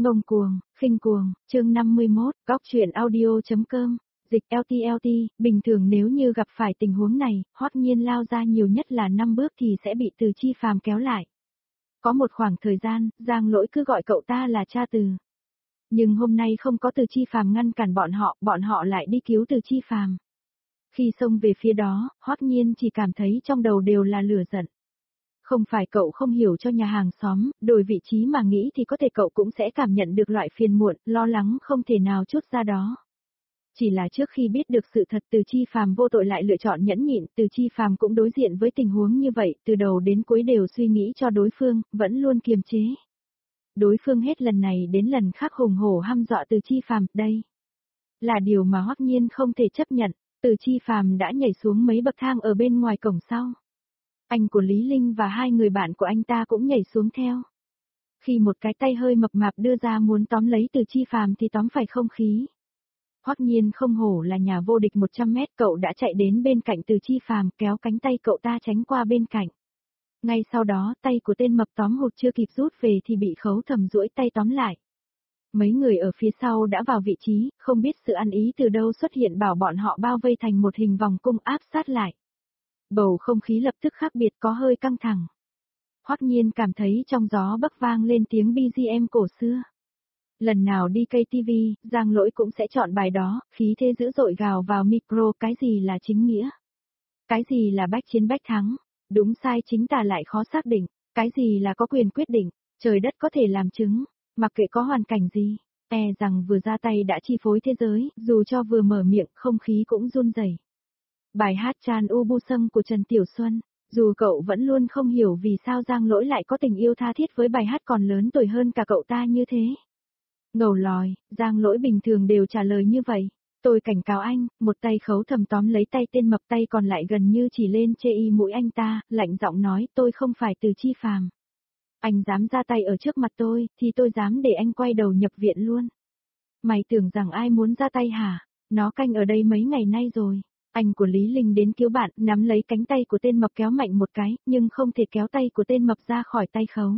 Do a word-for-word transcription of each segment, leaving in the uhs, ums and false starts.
Ngông cuồng, khinh cuồng, chương năm mươi mốt, góc truyện audio.com, dịch lờ tê lờ tê, bình thường nếu như gặp phải tình huống này, Hoắc Nhiên lao ra nhiều nhất là năm bước thì sẽ bị Từ Chi Phàm kéo lại. Có một khoảng thời gian, Giang Lỗi cứ gọi cậu ta là cha Từ. Nhưng hôm nay không có Từ Chi Phàm ngăn cản bọn họ, bọn họ lại đi cứu Từ Chi Phàm. Khi xông về phía đó, Hoắc Nhiên chỉ cảm thấy trong đầu đều là lửa giận. Không phải cậu không hiểu cho nhà hàng xóm, đổi vị trí mà nghĩ thì có thể cậu cũng sẽ cảm nhận được loại phiền muộn, lo lắng không thể nào chút ra đó. Chỉ là trước khi biết được sự thật Từ Chi Phàm vô tội lại lựa chọn nhẫn nhịn, Từ Chi Phàm cũng đối diện với tình huống như vậy, từ đầu đến cuối đều suy nghĩ cho đối phương, vẫn luôn kiềm chế. Đối phương hết lần này đến lần khác hùng hổ hăm dọa Từ Chi Phàm, đây là điều mà Hoắc Nhiên không thể chấp nhận. Từ Chi Phàm đã nhảy xuống mấy bậc thang ở bên ngoài cổng sau. Anh của Lý Linh và hai người bạn của anh ta cũng nhảy xuống theo. Khi một cái tay hơi mập mạp đưa ra muốn tóm lấy Từ Chi Phàm thì tóm phải không khí. Hoắc Nhiên không hổ là nhà vô địch một trăm mét, cậu đã chạy đến bên cạnh Từ Chi Phàm kéo cánh tay cậu ta tránh qua bên cạnh. Ngay sau đó tay của tên mập tóm hụt chưa kịp rút về thì bị Khấu Thầm duỗi tay tóm lại. Mấy người ở phía sau đã vào vị trí, không biết sự ăn ý từ đâu xuất hiện bảo bọn họ bao vây thành một hình vòng cung áp sát lại. Bầu không khí lập tức khác biệt, có hơi căng thẳng. Hoắc Nhiên cảm thấy trong gió bắc vang lên tiếng bê giê em cổ xưa. Lần nào đi ca tê vê, Giang Lỗi cũng sẽ chọn bài đó, khí thế dữ dội gào vào micro, cái gì là chính nghĩa? Cái gì là bách chiến bách thắng? Đúng sai chính tà lại khó xác định, cái gì là có quyền quyết định, trời đất có thể làm chứng, mặc kệ có hoàn cảnh gì, e rằng vừa ra tay đã chi phối thế giới, dù cho vừa mở miệng không khí cũng run rẩy. Bài hát Chan U Bu Sâm của Trần Tiểu Xuân, dù cậu vẫn luôn không hiểu vì sao Giang Lỗi lại có tình yêu tha thiết với bài hát còn lớn tuổi hơn cả cậu ta như thế. Ngầu lòi, Giang Lỗi bình thường đều trả lời như vậy. Tôi cảnh cáo anh, một tay Khấu Thầm tóm lấy tay tên mập, tay còn lại gần như chỉ lên chê y mũi anh ta, lạnh giọng nói tôi không phải Từ Chi Phàm. Anh dám ra tay ở trước mặt tôi, thì tôi dám để anh quay đầu nhập viện luôn. Mày tưởng rằng ai muốn ra tay hả? Nó canh ở đây mấy ngày nay rồi. Anh của Lý Linh đến cứu bạn, nắm lấy cánh tay của tên mập kéo mạnh một cái, nhưng không thể kéo tay của tên mập ra khỏi tay Khấu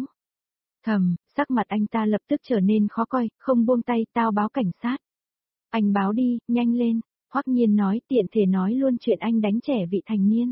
Thầm, sắc mặt anh ta lập tức trở nên khó coi, không buông tay, tao báo cảnh sát. Anh báo đi, nhanh lên, Hoắc Nhiên nói, tiện thể nói luôn chuyện anh đánh trẻ vị thành niên.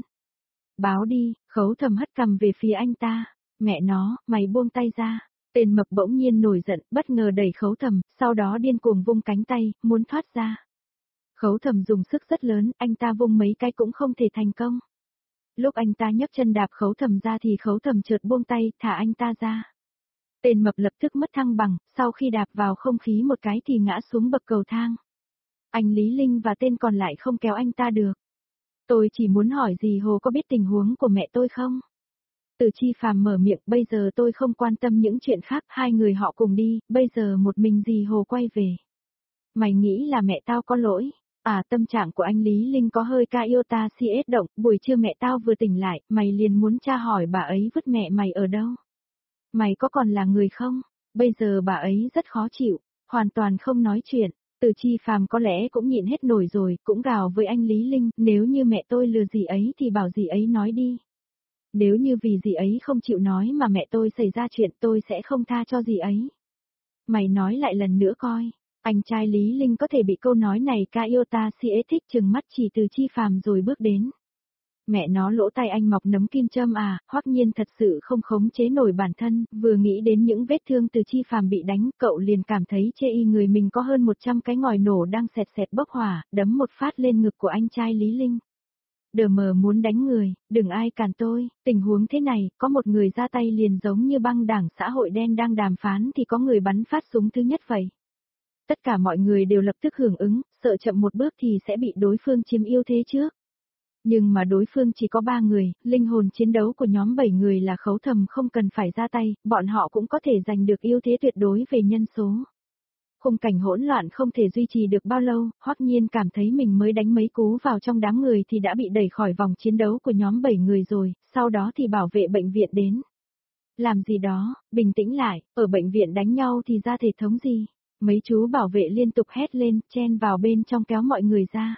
Báo đi, Khấu Thầm hất cằm về phía anh ta, mẹ nó, mày buông tay ra. Tên mập bỗng nhiên nổi giận, bất ngờ đẩy Khấu Thầm, sau đó điên cuồng vung cánh tay, muốn thoát ra. Khấu Thầm dùng sức rất lớn, anh ta vung mấy cái cũng không thể thành công. Lúc anh ta nhấc chân đạp Khấu Thầm ra thì Khấu Thầm chợt buông tay, thả anh ta ra. Tên mập lập tức mất thăng bằng, sau khi đạp vào không khí một cái thì ngã xuống bậc cầu thang. Anh Lý Linh và tên còn lại không kéo anh ta được. Tôi chỉ muốn hỏi dì Hồ có biết tình huống của mẹ tôi không? Từ Chi Phàm mở miệng, bây giờ tôi không quan tâm những chuyện khác, hai người họ cùng đi, bây giờ một mình dì Hồ quay về. Mày nghĩ là mẹ tao có lỗi? À, tâm trạng của anh Lý Linh có hơi iota xê ét động, buổi trưa mẹ tao vừa tỉnh lại, mày liền muốn tra hỏi bà ấy vứt mẹ mày ở đâu? Mày có còn là người không? Bây giờ bà ấy rất khó chịu, hoàn toàn không nói chuyện. Từ Chi Phàm có lẽ cũng nhịn hết nổi rồi, cũng gào với anh Lý Linh, nếu như mẹ tôi lừa dì ấy thì bảo dì ấy nói đi. Nếu như vì dì ấy không chịu nói mà mẹ tôi xảy ra chuyện, tôi sẽ không tha cho dì ấy. Mày nói lại lần nữa coi. Anh trai Lý Linh có thể bị câu nói này iota xê ét thích chừng mắt chỉ Từ Chi Phàm rồi bước đến. Mẹ nó, lỗ tai anh mọc nấm kim châm à? Hoắc Nhiên thật sự không khống chế nổi bản thân, vừa nghĩ đến những vết thương Từ Chi Phàm bị đánh, cậu liền cảm thấy chê y người mình có hơn một trăm cái ngòi nổ đang xẹt xẹt bốc hỏa, đấm một phát lên ngực của anh trai Lý Linh. Đờ mờ muốn đánh người, đừng ai cản tôi, tình huống thế này, có một người ra tay liền giống như băng đảng xã hội đen đang đàm phán thì có người bắn phát súng thứ nhất vậy. Tất cả mọi người đều lập tức hưởng ứng, sợ chậm một bước thì sẽ bị đối phương chiếm ưu thế trước. Nhưng mà đối phương chỉ có ba người, linh hồn chiến đấu của nhóm bảy người là Khấu Thầm không cần phải ra tay, bọn họ cũng có thể giành được ưu thế tuyệt đối về nhân số. Khung cảnh hỗn loạn không thể duy trì được bao lâu, Hoắc Nhiên cảm thấy mình mới đánh mấy cú vào trong đám người thì đã bị đẩy khỏi vòng chiến đấu của nhóm bảy người rồi, sau đó thì bảo vệ bệnh viện đến. Làm gì đó, bình tĩnh lại, ở bệnh viện đánh nhau thì ra thể thống gì? Mấy chú bảo vệ liên tục hét lên, chen vào bên trong kéo mọi người ra.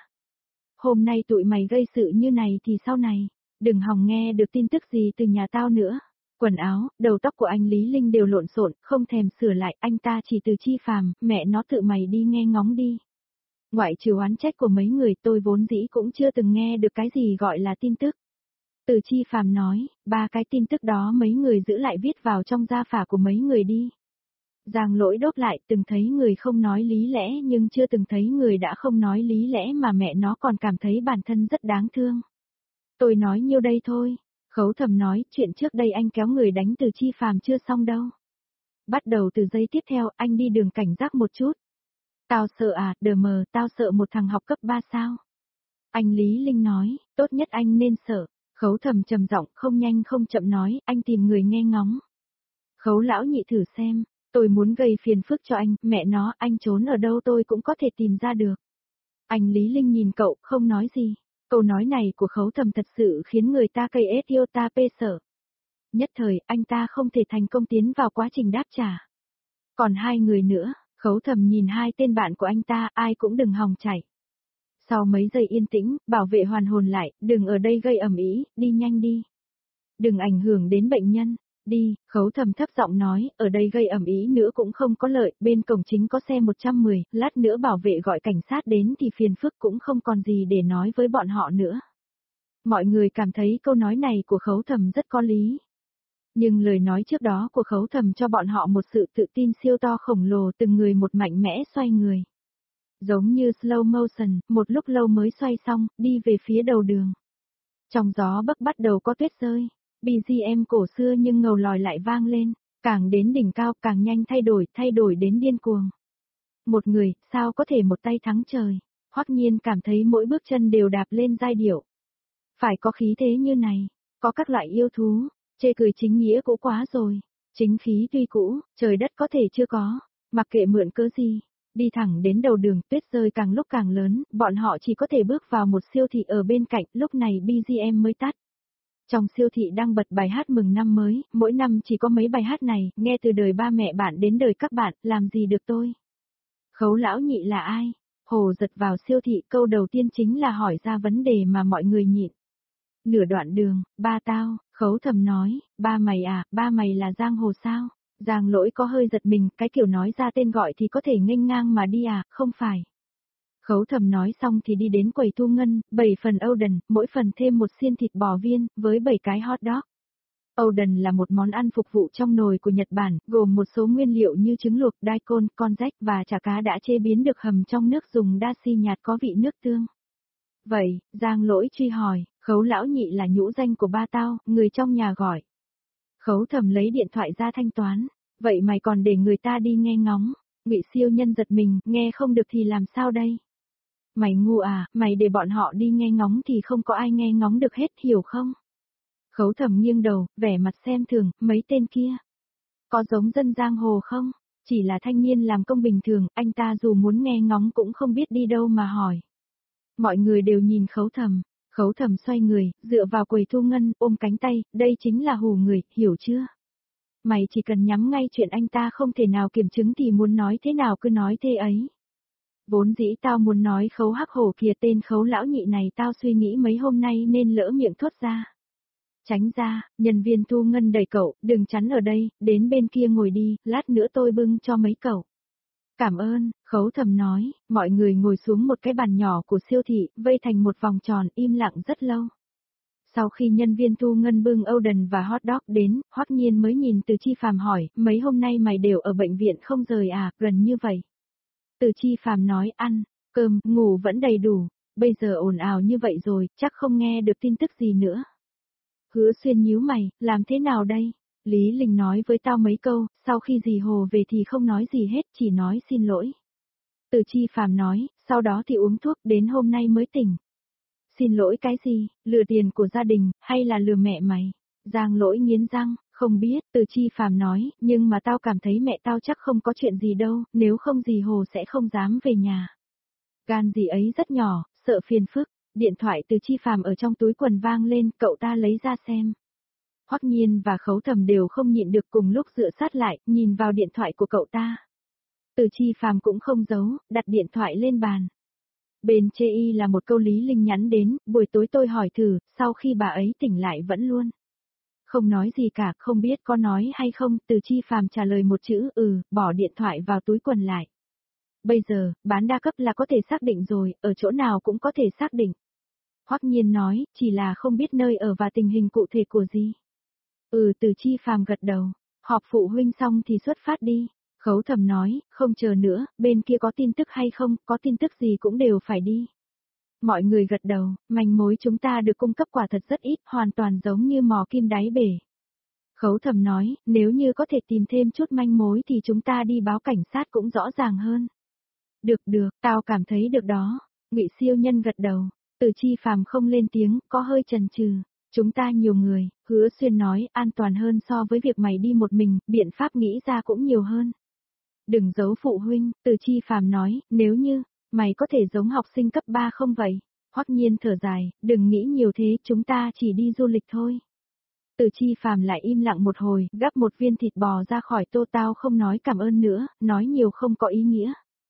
Hôm nay tụi mày gây sự như này thì sau này, đừng hòng nghe được tin tức gì từ nhà tao nữa. Quần áo, đầu tóc của anh Lý Linh đều lộn xộn, không thèm sửa lại, anh ta chỉ từ Chi Phàm, mẹ nó tự mày đi nghe ngóng đi. Ngoại trừ oán trách của mấy người tôi vốn dĩ cũng chưa từng nghe được cái gì gọi là tin tức. Từ Chi Phàm nói, ba cái tin tức đó mấy người giữ lại viết vào trong gia phả của mấy người đi. Giang Lỗi đốt lại, từng thấy người không nói lý lẽ nhưng chưa từng thấy người đã không nói lý lẽ mà mẹ nó còn cảm thấy bản thân rất đáng thương. Tôi nói nhiêu đây thôi. Khấu Thầm nói, chuyện trước đây anh kéo người đánh Từ Chi Phàm chưa xong đâu. Bắt đầu từ giây tiếp theo, anh đi đường cảnh giác một chút. Tao sợ à, đờ mờ, tao sợ một thằng học cấp ba sao. Anh Lý Linh nói, tốt nhất anh nên sợ. Khấu Thầm trầm giọng, không nhanh không chậm nói, anh tìm người nghe ngóng. Khấu lão nhị thử xem, tôi muốn gây phiền phức cho anh, mẹ nó, anh trốn ở đâu tôi cũng có thể tìm ra được. Anh Lý Linh nhìn cậu, không nói gì. Câu nói này của Khấu Thầm thật sự khiến người ta cây ết yêu ta pê sợ. Nhất thời, anh ta không thể thành công tiến vào quá trình đáp trả. Còn hai người nữa, Khấu Thầm nhìn hai tên bạn của anh ta, ai cũng đừng hòng chạy. Sau mấy giây yên tĩnh, bảo vệ hoàn hồn lại, đừng ở đây gây ầm ĩ, đi nhanh đi. Đừng ảnh hưởng đến bệnh nhân. Đi, Khấu Thầm thấp giọng nói, ở đây gây ầm ĩ nữa cũng không có lợi, bên cổng chính có xe một trăm mười, lát nữa bảo vệ gọi cảnh sát đến thì phiền phức cũng không còn gì để nói với bọn họ nữa. Mọi người cảm thấy câu nói này của Khấu Thầm rất có lý. Nhưng lời nói trước đó của Khấu Thầm cho bọn họ một sự tự tin siêu to khổng lồ, từng người một mạnh mẽ xoay người. Giống như slow motion, một lúc lâu mới xoay xong, đi về phía đầu đường. Trong gió bấc bắt đầu có tuyết rơi. bê giê em cổ xưa nhưng ngầu lòi lại vang lên, càng đến đỉnh cao càng nhanh thay đổi, thay đổi đến điên cuồng. Một người, sao có thể một tay thắng trời, Hoắc Nhiên cảm thấy mỗi bước chân đều đạp lên giai điệu. Phải có khí thế như này, có các loại yêu thú, chê cười chính nghĩa cũ quá rồi, chính khí tuy cũ, trời đất có thể chưa có, mặc kệ mượn cớ gì. Đi thẳng đến đầu đường, tuyết rơi càng lúc càng lớn, bọn họ chỉ có thể bước vào một siêu thị ở bên cạnh, lúc này bê giê em mới tắt. Trong siêu thị đang bật bài hát mừng năm mới, mỗi năm chỉ có mấy bài hát này, nghe từ đời ba mẹ bạn đến đời các bạn, làm gì được tôi. Khấu lão nhị là ai? Hồ giật vào siêu thị, câu đầu tiên chính là hỏi ra vấn đề mà mọi người nhịn. Nửa đoạn đường, ba tao, Khấu Thầm nói, ba mày à, ba mày là Giang Hồ sao? Giang Lỗi có hơi giật mình, cái kiểu nói ra tên gọi thì có thể nghênh ngang mà đi à, không phải. Khấu Thầm nói xong thì đi đến quầy thu ngân, bảy phần Oden, mỗi phần thêm một xiên thịt bò viên, với bảy cái hot dog. Oden là một món ăn phục vụ trong nồi của Nhật Bản, gồm một số nguyên liệu như trứng luộc, daikon, con rách và chả cá đã chế biến được hầm trong nước dùng dashi nhạt có vị nước tương. Vậy, Giang Lỗi truy hỏi, Khấu lão nhị là nhũ danh của ba tao, người trong nhà gọi. Khấu Thầm lấy điện thoại ra thanh toán, vậy mày còn để người ta đi nghe ngóng. Ngụy Siêu Nhân giật mình, nghe không được thì làm sao đây? Mày ngu à, mày để bọn họ đi nghe ngóng thì không có ai nghe ngóng được hết, hiểu không? Khấu Thầm nghiêng đầu, vẻ mặt xem thường, mấy tên kia. Có giống dân giang hồ không? Chỉ là thanh niên làm công bình thường, anh ta dù muốn nghe ngóng cũng không biết đi đâu mà hỏi. Mọi người đều nhìn Khấu Thầm, Khấu Thầm xoay người, dựa vào quầy thu ngân, ôm cánh tay, đây chính là hù người, hiểu chưa? Mày chỉ cần nhắm ngay chuyện anh ta không thể nào kiểm chứng thì muốn nói thế nào cứ nói thế ấy. Vốn dĩ tao muốn nói Khấu hắc hổ kìa, tên Khấu lão nhị này tao suy nghĩ mấy hôm nay nên lỡ miệng thốt ra. Tránh ra, nhân viên thu ngân đẩy cậu, đừng chắn ở đây, đến bên kia ngồi đi, lát nữa tôi bưng cho mấy cậu. Cảm ơn, Khấu Thầm nói, mọi người ngồi xuống một cái bàn nhỏ của siêu thị, vây thành một vòng tròn, im lặng rất lâu. Sau khi nhân viên thu ngân bưng Oden và hot dog đến, Hoắc Nhiên mới nhìn Từ Chi Phàm hỏi, mấy hôm nay mày đều ở bệnh viện không rời à, gần như vậy. Từ Chi Phàm nói, ăn, cơm, ngủ vẫn đầy đủ, bây giờ ồn ào như vậy rồi, chắc không nghe được tin tức gì nữa. Hứa Xuyên nhíu mày, làm thế nào đây? Lý Linh nói với tao mấy câu, sau khi dì Hồ về thì không nói gì hết, chỉ nói xin lỗi. Từ Chi Phàm nói, sau đó thì uống thuốc, đến hôm nay mới tỉnh. Xin lỗi cái gì, lừa tiền của gia đình, hay là lừa mẹ mày? Giang Lỗi nghiến răng, không biết, Từ Chi Phàm nói, nhưng mà tao cảm thấy mẹ tao chắc không có chuyện gì đâu, nếu không dì Hồ sẽ không dám về nhà. Gan dì ấy rất nhỏ, sợ phiền phức, điện thoại Từ Chi Phàm ở trong túi quần vang lên, cậu ta lấy ra xem. Hoắc Nhiên và Khấu Thầm đều không nhịn được cùng lúc dựa sát lại, nhìn vào điện thoại của cậu ta. Từ Chi Phàm cũng không giấu, đặt điện thoại lên bàn. Bên chê y là một câu Lý Linh nhắn đến, buổi tối tôi hỏi thử, sau khi bà ấy tỉnh lại vẫn luôn Không nói gì cả, không biết có nói hay không, Từ Chi Phàm trả lời một chữ ừ, bỏ điện thoại vào túi quần lại. Bây giờ, bán đa cấp là có thể xác định rồi, ở chỗ nào cũng có thể xác định. Hoắc Nhiên nói, chỉ là không biết nơi ở và tình hình cụ thể của gì. Ừ, Từ Chi Phàm gật đầu, họp phụ huynh xong thì xuất phát đi. Khấu Thẩm nói, không chờ nữa, bên kia có tin tức hay không, có tin tức gì cũng đều phải đi. Mọi người gật đầu, manh mối chúng ta được cung cấp quả thật rất ít, hoàn toàn giống như mò kim đáy bể. Khấu Thẩm nói, nếu như có thể tìm thêm chút manh mối thì chúng ta đi báo cảnh sát cũng rõ ràng hơn. Được được, tao cảm thấy được đó. Ngụy Siêu Nhân gật đầu, Từ Chi Phàm không lên tiếng, có hơi chần chừ. Chúng ta nhiều người, Hứa Xuyên nói, an toàn hơn so với việc mày đi một mình, biện pháp nghĩ ra cũng nhiều hơn. Đừng giấu phụ huynh, Từ Chi Phàm nói, nếu như, mày có thể giống học sinh cấp ba không vậy? Hoắc Nhiên thở dài, đừng nghĩ nhiều thế, chúng ta chỉ đi du lịch thôi. Từ Chi Phàm lại im lặng một hồi, gắp một viên thịt bò ra khỏi tô, tao không nói cảm ơn nữa, nói nhiều không có ý nghĩa.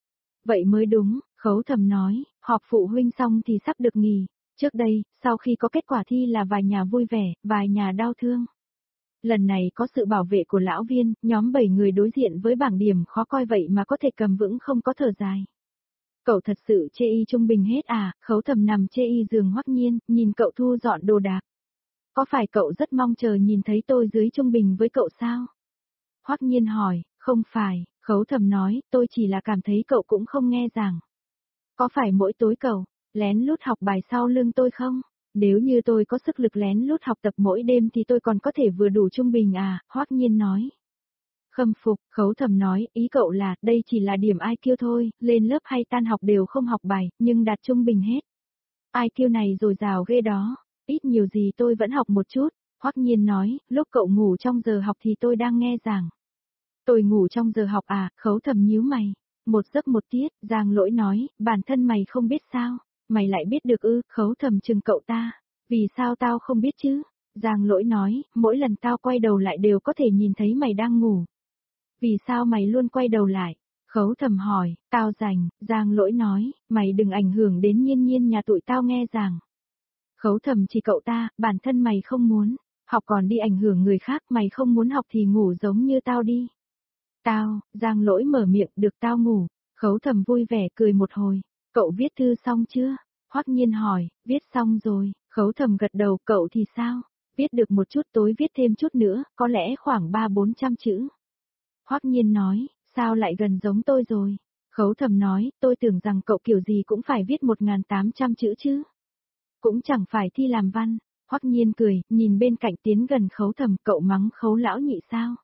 Vậy mới đúng, Khấu Thẩm nói, họp phụ huynh xong thì sắp được nghỉ. Trước đây, sau khi có kết quả thi là vài nhà vui vẻ, vài nhà đau thương. Lần này có sự bảo vệ của lão viên, nhóm bảy người đối diện với bảng điểm khó coi vậy mà có thể cầm vững không có thở dài. Cậu thật sự chê y trung bình hết à? Khấu Thẩm nằm chê y giường Hoắc Nhiên, nhìn cậu thu dọn đồ đạc. Có phải cậu rất mong chờ nhìn thấy tôi dưới trung bình với cậu sao? Hoắc Nhiên hỏi, không phải, Khấu Thẩm nói, tôi chỉ là cảm thấy cậu cũng không nghe giảng. Có phải mỗi tối cậu lén lút học bài sau lưng tôi không? Nếu như tôi có sức lực lén lút học tập mỗi đêm thì tôi còn có thể vừa đủ trung bình à? Hoắc Nhiên nói. Khâm phục, Khấu Thẩm nói, ý cậu là, đây chỉ là điểm i kiu thôi, lên lớp hay tan học đều không học bài, nhưng đạt trung bình hết. i kiu này dồi dào ghê đó, ít nhiều gì tôi vẫn học một chút. Hoắc Nhiên nói, lúc cậu ngủ trong giờ học thì tôi đang nghe giảng. Tôi ngủ trong giờ học à? Khấu Thẩm nhíu mày. Một giấc một tiết, Giang Lỗi nói, bản thân mày không biết sao, mày lại biết được ư? Khấu Thẩm chừng cậu ta, vì sao tao không biết chứ? Giang Lỗi nói, mỗi lần tao quay đầu lại đều có thể nhìn thấy mày đang ngủ. Vì sao mày luôn quay đầu lại? Khấu Thẩm hỏi, tao rảnh. Giang Lỗi nói, mày đừng ảnh hưởng đến Nhiên Nhiên nhà tụi tao nghe giảng. Khấu Thẩm chỉ cậu ta, bản thân mày không muốn học còn đi ảnh hưởng người khác, mày không muốn học thì ngủ giống như tao đi. Tao, Giang Lỗi mở miệng, được tao ngủ. Khấu Thẩm vui vẻ cười một hồi, cậu viết thư xong chưa? Hoắc Nhiên hỏi, viết xong rồi. Khấu Thẩm gật đầu, cậu thì sao? Viết được một chút, tối viết thêm chút nữa, có lẽ khoảng ba bốn trăm chữ. Hoắc Nhiên nói, sao lại gần giống tôi rồi? Khấu Thẩm nói, tôi tưởng rằng cậu kiểu gì cũng phải viết một nghìn tám trăm chữ chứ. Cũng chẳng phải thi làm văn. Hoắc Nhiên cười, nhìn bên cạnh tiến gần Khấu Thẩm, cậu mắng Khấu lão nhị sao?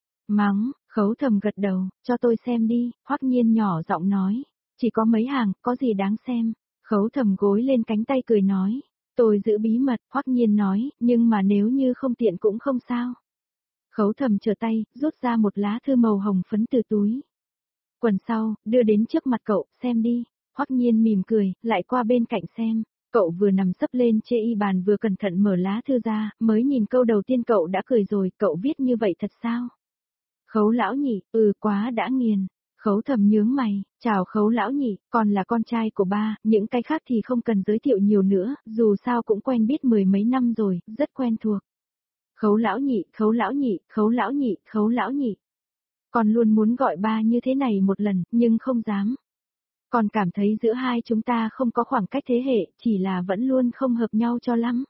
Mắng, Khấu Thẩm gật đầu, cho tôi xem đi. Hoắc Nhiên nhỏ giọng nói, chỉ có mấy hàng, có gì đáng xem. Khấu Thẩm gối lên cánh tay cười nói, tôi giữ bí mật. Hoắc Nhiên nói, nhưng mà nếu như không tiện cũng không sao. Khấu Thẩm trở tay, rút ra một lá thư màu hồng phấn từ túi quần sau, đưa đến trước mặt cậu, xem đi. Hoắc Nhiên mỉm cười, lại qua bên cạnh xem. Cậu vừa nằm sấp lên chê y bàn vừa cẩn thận mở lá thư ra, mới nhìn câu đầu tiên cậu đã cười rồi, cậu viết như vậy thật sao? Khấu lão nhị, ừ quá đã nghiền. Khấu Thẩm nhướng mày, chào Khấu lão nhị, còn là con trai của ba, những cái khác thì không cần giới thiệu nhiều nữa, dù sao cũng quen biết mười mấy năm rồi, rất quen thuộc. Khấu lão nhị, Khấu lão nhị, Khấu lão nhị, Khấu lão nhị. Con luôn muốn gọi ba như thế này một lần, nhưng không dám. Con cảm thấy giữa hai chúng ta không có khoảng cách thế hệ, chỉ là vẫn luôn không hợp nhau cho lắm.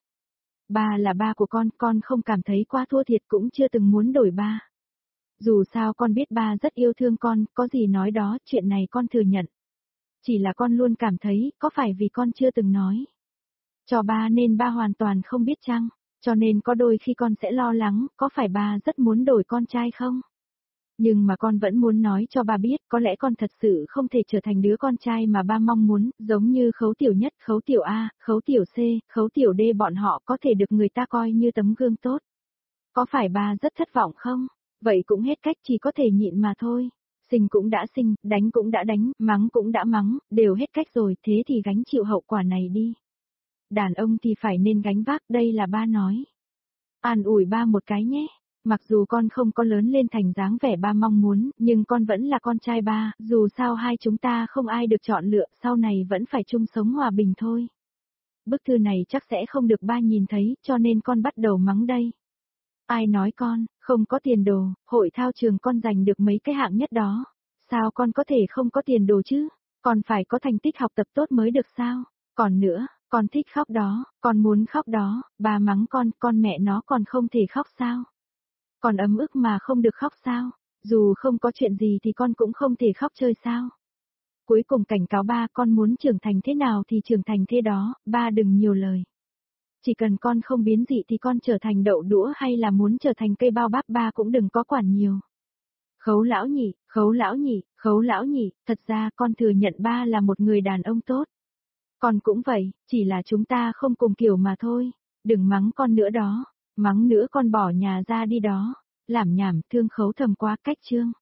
Ba là ba của con, con không cảm thấy quá thua thiệt, cũng chưa từng muốn đổi ba. Dù sao con biết ba rất yêu thương con, có gì nói đó, chuyện này con thừa nhận. Chỉ là con luôn cảm thấy, có phải vì con chưa từng nói cho ba nên ba hoàn toàn không biết chăng? Cho nên có đôi khi con sẽ lo lắng, có phải ba rất muốn đổi con trai không? Nhưng mà con vẫn muốn nói cho ba biết, có lẽ con thật sự không thể trở thành đứa con trai mà ba mong muốn, giống như Khấu tiểu nhất, Khấu tiểu A, Khấu tiểu C, Khấu tiểu D bọn họ có thể được người ta coi như tấm gương tốt. Có phải ba rất thất vọng không? Vậy cũng hết cách, chỉ có thể nhịn mà thôi. Sinh cũng đã sinh, đánh cũng đã đánh, mắng cũng đã mắng, đều hết cách rồi, thế thì gánh chịu hậu quả này đi. Đàn ông thì phải nên gánh vác, đây là ba nói. An ủi ba một cái nhé. Mặc dù con không có lớn lên thành dáng vẻ ba mong muốn, nhưng con vẫn là con trai ba, dù sao hai chúng ta không ai được chọn lựa, sau này vẫn phải chung sống hòa bình thôi. Bức thư này chắc sẽ không được ba nhìn thấy, cho nên con bắt đầu mắng đây. Ai nói con, không có tiền đồ, hội thao trường con giành được mấy cái hạng nhất đó. Sao con có thể không có tiền đồ chứ? Còn phải có thành tích học tập tốt mới được sao? Còn nữa, con thích khóc đó, con muốn khóc đó, bà mắng con, con mẹ nó còn không thể khóc sao? Còn ấm ức mà không được khóc sao? Dù không có chuyện gì thì con cũng không thể khóc chơi sao? Cuối cùng cảnh cáo ba, con muốn trưởng thành thế nào thì trưởng thành thế đó, ba đừng nhiều lời. Chỉ cần con không biến dị thì con trở thành đậu đũa hay là muốn trở thành cây bao bắp ba cũng đừng có quản nhiều. Khấu lão nhị, khấu lão nhị, khấu lão nhị, thật ra con thừa nhận ba là một người đàn ông tốt. Con cũng vậy, chỉ là chúng ta không cùng kiểu mà thôi. Đừng mắng con nữa đó, mắng nữa con bỏ nhà ra đi đó. Làm nhảm thương khấu thầm quá cách chương.